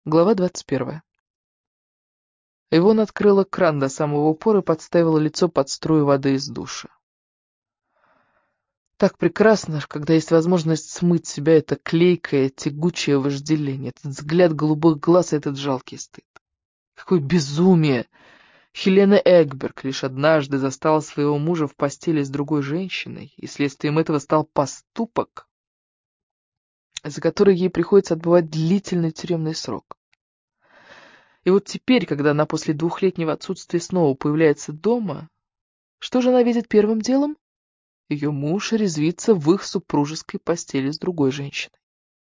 Глава 21. Ивон открыла кран до самого упора и подставила лицо под струю воды из душа. Так прекрасно, когда есть возможность смыть с себя это клейкое, тягучее вожделение, этот взгляд голубых глаз и этот жалкий стыд. Какое безумие! Хелена Эгберг лишь однажды застала своего мужа в постели с другой женщиной, и следствием этого стал поступок, за который ей приходится отбывать длительный тюремный срок. И вот теперь, когда она после двухлетнего отсутствия снова появляется дома, что же она видит первым делом? Ее муж резвится в их супружеской постели с другой женщиной.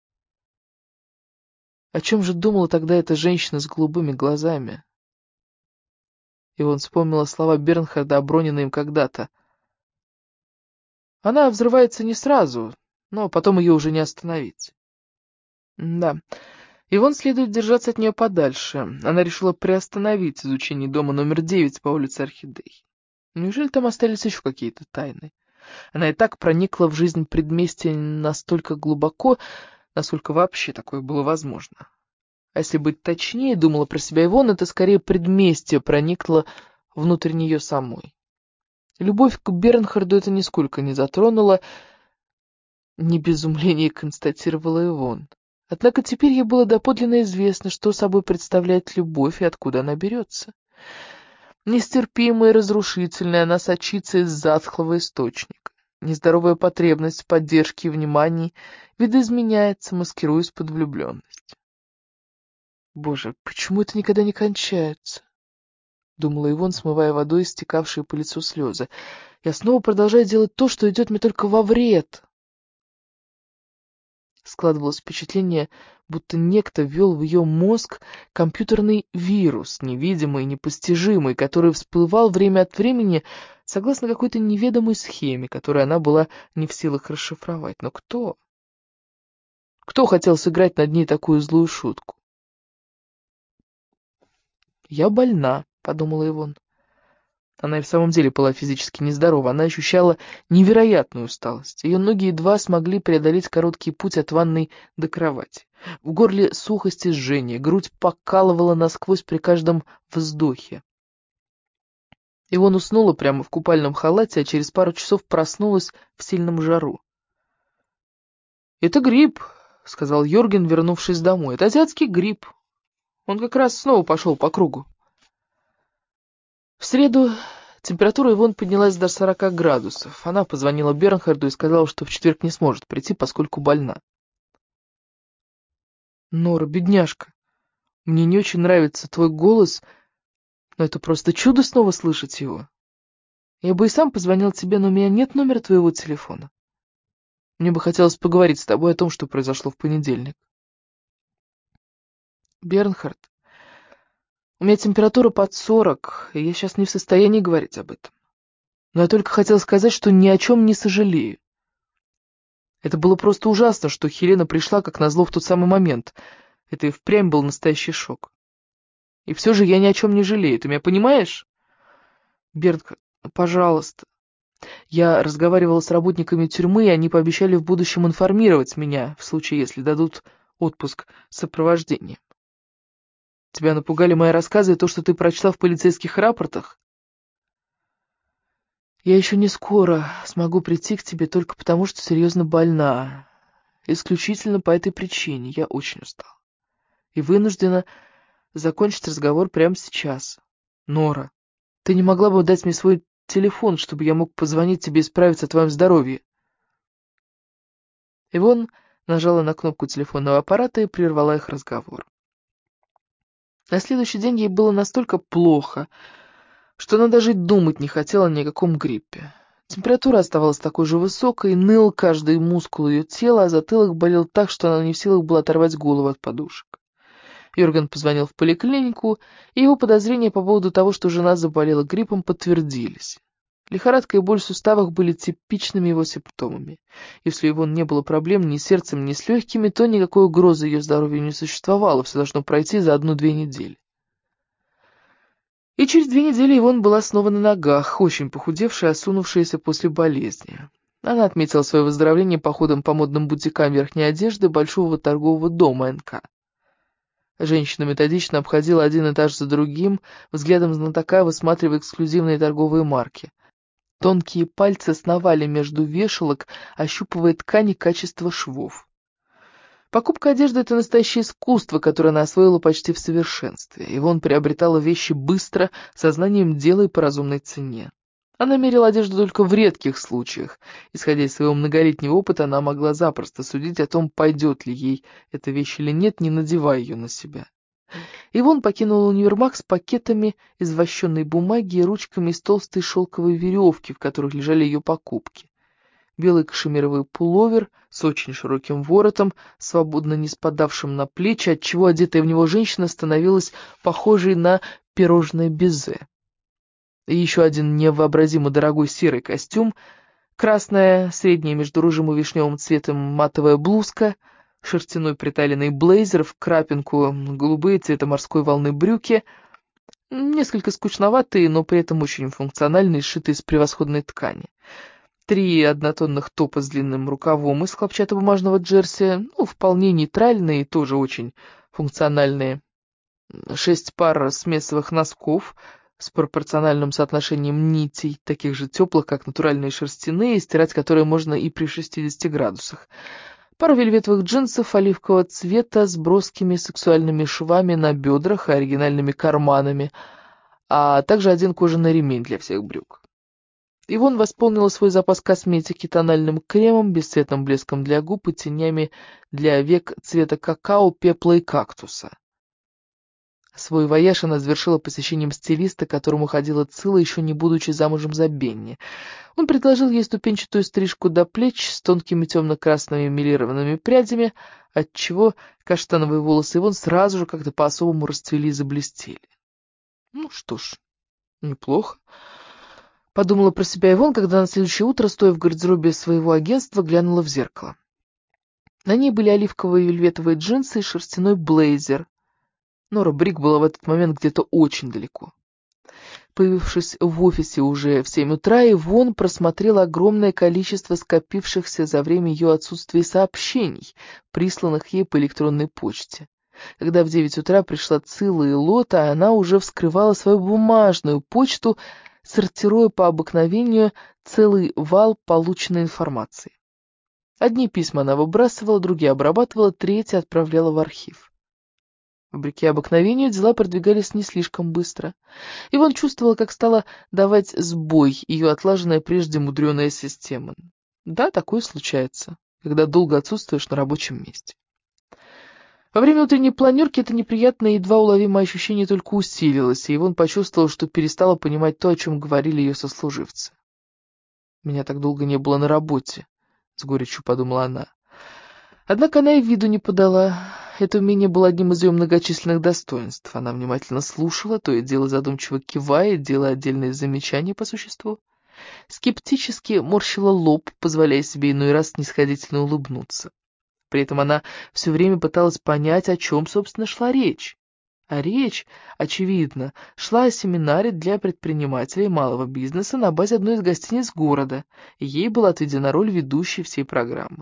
О чем же думала тогда эта женщина с голубыми глазами? И он вспомнила слова Бернхарда, оброненные им когда-то. Она взрывается не сразу, но потом ее уже не остановить. Да, Ивон следует держаться от нее подальше. Она решила приостановить изучение дома номер 9 по улице Орхидей. Неужели там остались еще какие-то тайны? Она и так проникла в жизнь предместья настолько глубоко, насколько вообще такое было возможно. А если быть точнее, думала про себя Ивон, это скорее предместье проникло внутрь нее самой. Любовь к Бернхарду это нисколько не затронула, не без изумления констатировала Ивон. Однако теперь ей было доподлинно известно, что собой представляет любовь и откуда она берется. Нестерпимая и разрушительная, она сочится из затхлого источника. Нездоровая потребность в поддержке и внимании видоизменяется, маскируясь под влюбленность. «Боже, почему это никогда не кончается?» — думала Ивон, смывая водой стекавшие по лицу слезы. «Я снова продолжаю делать то, что идет мне только во вред». Складывалось впечатление, будто некто ввел в ее мозг компьютерный вирус, невидимый и непостижимый, который всплывал время от времени согласно какой-то неведомой схеме, которую она была не в силах расшифровать. Но кто? Кто хотел сыграть над ней такую злую шутку? «Я больна», — подумала Ивон. Она и в самом деле была физически нездорова. Она ощущала невероятную усталость. Ее ноги едва смогли преодолеть короткий путь от ванной до кровати. В горле сухость и жжение, грудь покалывала насквозь при каждом вздохе. Ивон уснула прямо в купальном халате, а через пару часов проснулась в сильном жару. «Это грипп», — сказал Йорген, вернувшись домой. «Это азиатский грипп. Он как раз снова пошел по кругу». В среду температура Ивон поднялась до 40 градусов. Она позвонила Бернхарду и сказала, что в четверг не сможет прийти, поскольку больна. «Нора, бедняжка, мне не очень нравится твой голос, но это просто чудо снова слышать его. Я бы и сам позвонил тебе, но у меня нет номера твоего телефона. Мне бы хотелось поговорить с тобой о том, что произошло в понедельник». «Бернхард, у меня температура под 40, и я сейчас не в состоянии говорить об этом. Но я только хотела сказать, что ни о чем не сожалею. Это было просто ужасно, что Хелена пришла как назло в тот самый момент. Это и впрямь был настоящий шок. И все же я ни о чем не жалею. Ты меня понимаешь? Бернхард, пожалуйста. Я разговаривала с работниками тюрьмы, и они пообещали в будущем информировать меня, в случае, если дадут отпуск с сопровождением. Тебя напугали мои рассказы и то, что ты прочла в полицейских рапортах? Я еще не скоро смогу прийти к тебе только потому, что серьезно больна. Исключительно по этой причине. Я очень устала. И вынуждена закончить разговор прямо сейчас. Нора, ты не могла бы дать мне свой телефон, чтобы я мог позвонить тебе и справиться о твоем здоровье?» Ивон нажала на кнопку телефонного аппарата и прервала их разговор. На следующий день ей было настолько плохо, что она даже и думать не хотела ни о каком гриппе. Температура оставалась такой же высокой, ныл каждый мускул ее тела, а затылок болел так, что она не в силах была оторвать голову от подушек. Йорген позвонил в поликлинику, и его подозрения по поводу того, что жена заболела гриппом, подтвердились. Лихорадка и боль в суставах были типичными его симптомами. Если у Ивон не было проблем ни с сердцем, ни с легкими, то никакой угрозы ее здоровью не существовало, все должно пройти за 1-2 недели. И через 2 недели Ивон была снова на ногах, очень похудевшая, осунувшаяся после болезни. Она отметила свое выздоровление походом по модным бутикам верхней одежды большого торгового дома НК. Женщина методично обходила один этаж за другим, взглядом знатока высматривая эксклюзивные торговые марки. Тонкие пальцы сновали между вешалок, ощупывая ткани качества швов. Покупка одежды — это настоящее искусство, которое она освоила почти в совершенстве. Ивонн приобретала вещи быстро, сознанием дела и по разумной цене. Она мерила одежду только в редких случаях. Исходя из своего многолетнего опыта, она могла запросто судить о том, пойдет ли ей эта вещь или нет, не надевая ее на себя. Ивонн покинула универмаг с пакетами из вощеной бумаги и ручками из толстой шелковой веревки, в которых лежали ее покупки. Белый кашемировый пуловер с очень широким воротом, свободно не спадавшим на плечи, отчего одетая в него женщина становилась похожей на пирожное безе. И еще один невообразимо дорогой серый костюм, красная, средняя между рыжим и вишневым цветом матовая блузка, шерстяной приталенный блейзер в крапинку, голубые цвета морской волны брюки, несколько скучноватые, но при этом очень функциональные, сшитые из превосходной ткани. 3 однотонных топа с длинным рукавом из хлопчатобумажного джерси, вполне нейтральные и тоже очень функциональные. 6 пар смесовых носков с пропорциональным соотношением нитей, таких же теплых, как натуральные шерстяные, стирать которые можно и при 60 градусах. Пара вельветовых джинсов оливкового цвета с броскими сексуальными швами на бедрах и оригинальными карманами, а также один кожаный ремень для всех брюк. Ивонн восполнила свой запас косметики тональным кремом, бесцветным блеском для губ и тенями для век цвета какао, пепла и кактуса. Свой вояж она завершила посещением стилиста, к которому ходила Цилла, еще не будучи замужем за Бенни. Он предложил ей ступенчатую стрижку до плеч с тонкими темно-красными мелированными прядями, отчего каштановые волосы Ивонн сразу же как-то по-особому расцвели и заблестели. Ну что ж, неплохо. Подумала про себя Ивонн, когда на следующее утро, стоя в гардеробе своего агентства, глянула в зеркало. На ней были оливковые вельветовые джинсы и шерстяной блейзер. Нора Брик была в этот момент где-то очень далеко. Появившись в офисе уже в 7 утра, Ивонн просмотрела огромное количество скопившихся за время ее отсутствия сообщений, присланных ей по электронной почте. Когда в 9 утра пришла Цилла и Лота, она уже вскрывала свою бумажную почту, сортируя по обыкновению целый вал полученной информации. Одни письма она выбрасывала, другие обрабатывала, третьи отправляла в архив. Вопреки обыкновению, дела продвигались не слишком быстро. Ивонн чувствовала, как стала давать сбой ее отлаженная прежде мудреная система. Да, такое случается, когда долго отсутствуешь на рабочем месте. Во время утренней планерки это неприятное, едва уловимое ощущение только усилилось, и Ивонн почувствовала, что перестала понимать то, о чем говорили ее сослуживцы. «Меня так долго не было на работе», — с горечью подумала она. Однако она и виду не подала. Это умение было одним из ее многочисленных достоинств. Она внимательно слушала, то и дело задумчиво кивая, делая отдельные замечания по существу. Скептически морщила лоб, позволяя себе иной раз снисходительно улыбнуться. При этом она все время пыталась понять, о чем, собственно, шла речь. А речь, очевидно, шла о семинаре для предпринимателей малого бизнеса на базе одной из гостиниц города, и ей была отведена роль ведущей всей программы.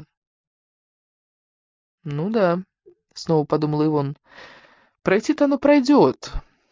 «Ну да», — снова подумала Ивонн, — «пройти-то оно пройдет».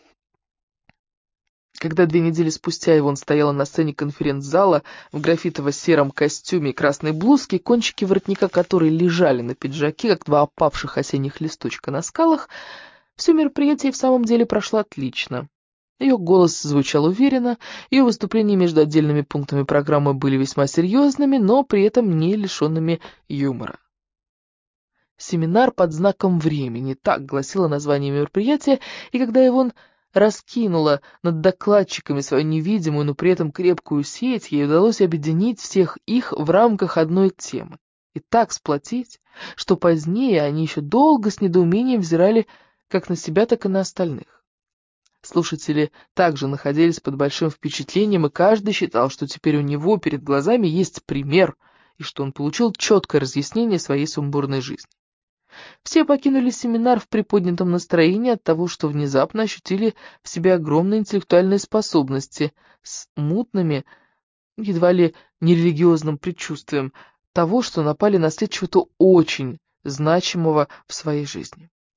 Когда 2 недели спустя Ивонн стояла на сцене конференц-зала в графитово-сером костюме и красной блузке, кончики воротника которой лежали на пиджаке, как 2 опавших осенних листочка на скалах, все мероприятие в самом деле прошло отлично. Ее голос звучал уверенно, ее выступления между отдельными пунктами программы были весьма серьезными, но при этом не лишенными юмора. «Семинар под знаком времени», так гласило название мероприятия, и когда Ивонн раскинула над докладчиками свою невидимую, но при этом крепкую сеть, ей удалось объединить всех их в рамках одной темы. И так сплотить, что позднее они еще долго с недоумением взирали как на себя, так и на остальных. Слушатели также находились под большим впечатлением, и каждый считал, что теперь у него перед глазами есть пример, и что он получил четкое разъяснение своей сумбурной жизни. Все покинули семинар в приподнятом настроении от того, что внезапно ощутили в себе огромные интеллектуальные способности с мутными, едва ли нерелигиозным предчувствием того, что напали на след чего-то очень значимого в своей жизни.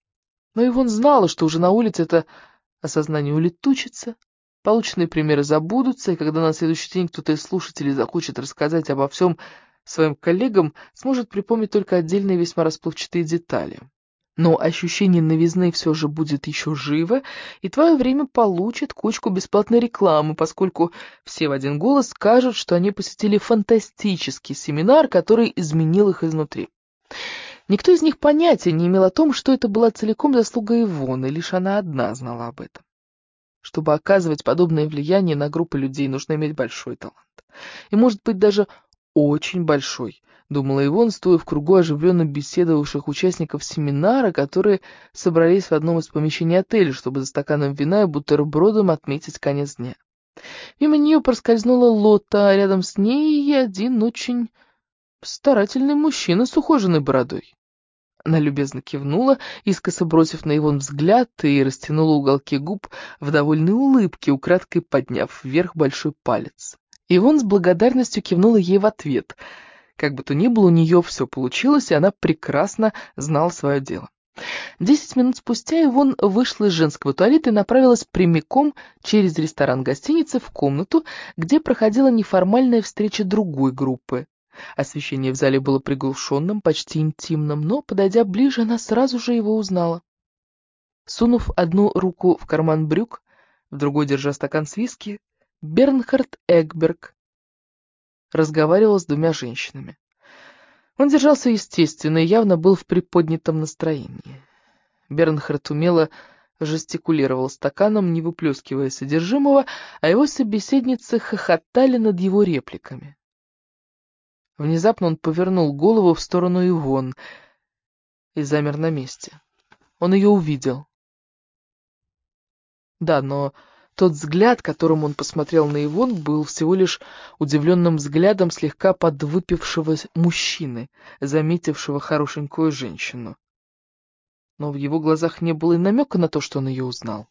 Но Ивон знала, что уже на улице это осознание улетучится, полученные примеры забудутся, и когда на следующий день кто-то из слушателей захочет рассказать обо всем своим коллегам, сможет припомнить только отдельные весьма расплывчатые детали. Но ощущение новизны все же будет еще живо, и твое время получит кучку бесплатной рекламы, поскольку все в один голос скажут, что они посетили фантастический семинар, который изменил их изнутри. Никто из них понятия не имел о том, что это была целиком заслуга Ивоны, лишь она одна знала об этом. Чтобы оказывать подобное влияние на группы людей, нужно иметь большой талант. И, может быть, даже очень большой, думала Ивон, стоя в кругу оживленно беседовавших участников семинара, которые собрались в одном из помещений отеля, чтобы за стаканом вина и бутербродом отметить конец дня. Мимо нее проскользнула Лотта, а рядом с ней один очень старательный мужчина с ухоженной бородой. Она любезно кивнула, искоса бросив на Ивон взгляд, и растянула уголки губ в довольной улыбке, украдкой подняв вверх большой палец. Ивон с благодарностью кивнула ей в ответ. Как бы то ни было, у нее все получилось, и она прекрасно знала свое дело. 10 минут спустя Ивон вышла из женского туалета и направилась прямиком через ресторан гостиницы в комнату, где проходила неформальная встреча другой группы. Освещение в зале было приглушенным, почти интимным, но, подойдя ближе, она сразу же его узнала. Сунув одну руку в карман брюк, в другой, держа стакан с виски, Бернхард Эгберг разговаривал с двумя женщинами. Он держался естественно и явно был в приподнятом настроении. Бернхард умело жестикулировал стаканом, не выплескивая содержимого, а его собеседницы хохотали над его репликами. Внезапно он повернул голову в сторону Ивон и замер на месте. Он ее увидел. Да, но тот взгляд, которым он посмотрел на Ивон, был всего лишь удивленным взглядом слегка подвыпившего мужчины, заметившего хорошенькую женщину. Но в его глазах не было и намека на то, что он ее узнал.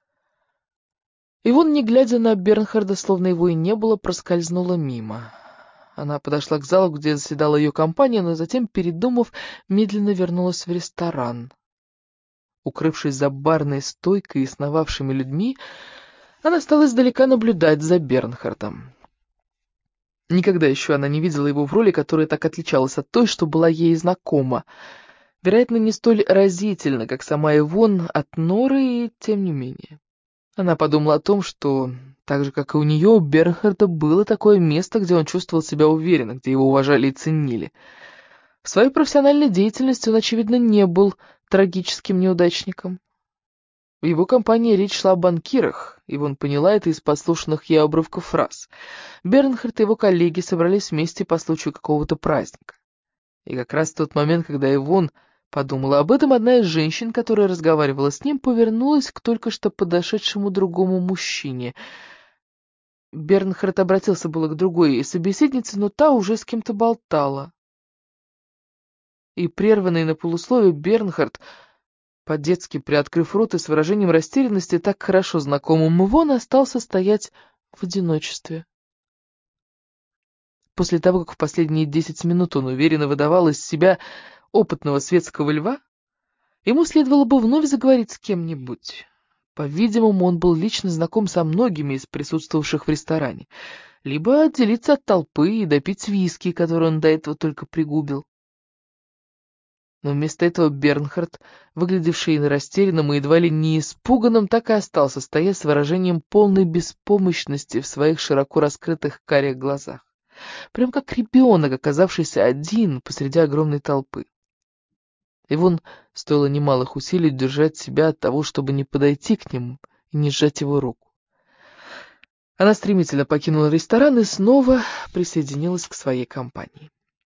Ивон, не глядя на Бернхарда, словно его и не было, проскользнула мимо. Она подошла к залу, где заседала ее компания, но затем, передумав, медленно вернулась в ресторан. Укрывшись за барной стойкой и сновавшими людьми, она стала издалека наблюдать за Бернхардом. Никогда еще она не видела его в роли, которая так отличалась от той, что была ей знакома. Вероятно, не столь разительно, как сама Ивон от Норы, и тем не менее. Она подумала о том, что, так же, как и у нее, у Бернхарда было такое место, где он чувствовал себя уверенно, где его уважали и ценили. В своей профессиональной деятельности он, очевидно, не был трагическим неудачником. В его компании речь шла о банкирах, Ивон поняла это из послушанных ей обрывков фраз. Бернхард и его коллеги собрались вместе по случаю какого-то праздника. И как раз в тот момент, когда Ивон подумала об этом, одна из женщин, которая разговаривала с ним, повернулась к только что подошедшему другому мужчине. Бернхард обратился было к другой собеседнице, но та уже с кем-то болтала. И прерванный на полусловие Бернхард, по-детски приоткрыв рот и с выражением растерянности, так хорошо знакомым Ивон, остался стоять в одиночестве. После того, как в последние 10 минут он уверенно выдавал из себя опытного светского льва, ему следовало бы вновь заговорить с кем-нибудь. По-видимому, он был лично знаком со многими из присутствовавших в ресторане, либо отделиться от толпы и допить виски, который он до этого только пригубил. Но вместо этого Бернхард, выглядевший растерянным и едва ли не испуганным, так и остался стоять с выражением полной беспомощности в своих широко раскрытых карих глазах. Прям как ребенок, оказавшийся один посреди огромной толпы. Ивон стоило немалых усилий держать себя от того, чтобы не подойти к нему и не сжать его руку. Она стремительно покинула ресторан и снова присоединилась к своей компании.